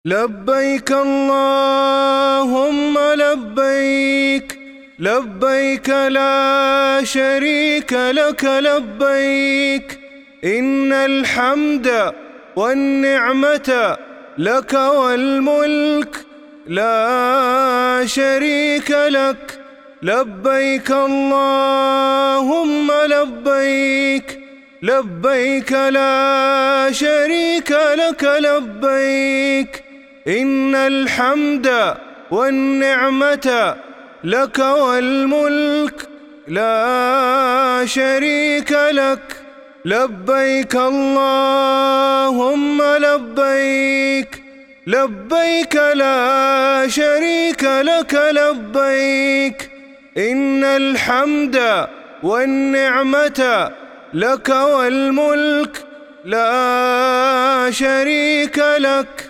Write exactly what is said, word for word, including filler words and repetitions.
لبيك اللهم لبيك، لبيك لا شريك لك لبيك، إن الحمد والنعمة لك والملك لا شريك لك. لبيك اللهم لبيك، لبيك لا شريك لك لبيك، إن الحمد والنعمة لك والملك لا شريك لك. لبيك اللهم لبيك، لبيك لا شريك لك لبيك، إن الحمد والنعمة لك والملك لا شريك لك.